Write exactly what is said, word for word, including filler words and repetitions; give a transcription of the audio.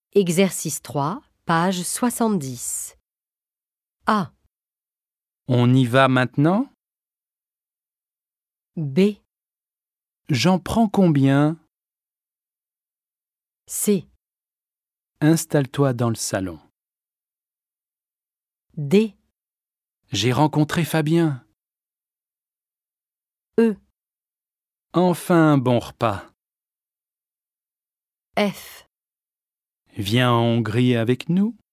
Exercice trois, page soixante-dix. A. On y va maintenant? B. J'en prends combien? C. Installe-toi dans le salon. D. J'ai rencontré Fabien. E. Enfin un bon repas. F. Viens en Hongrie avec nous?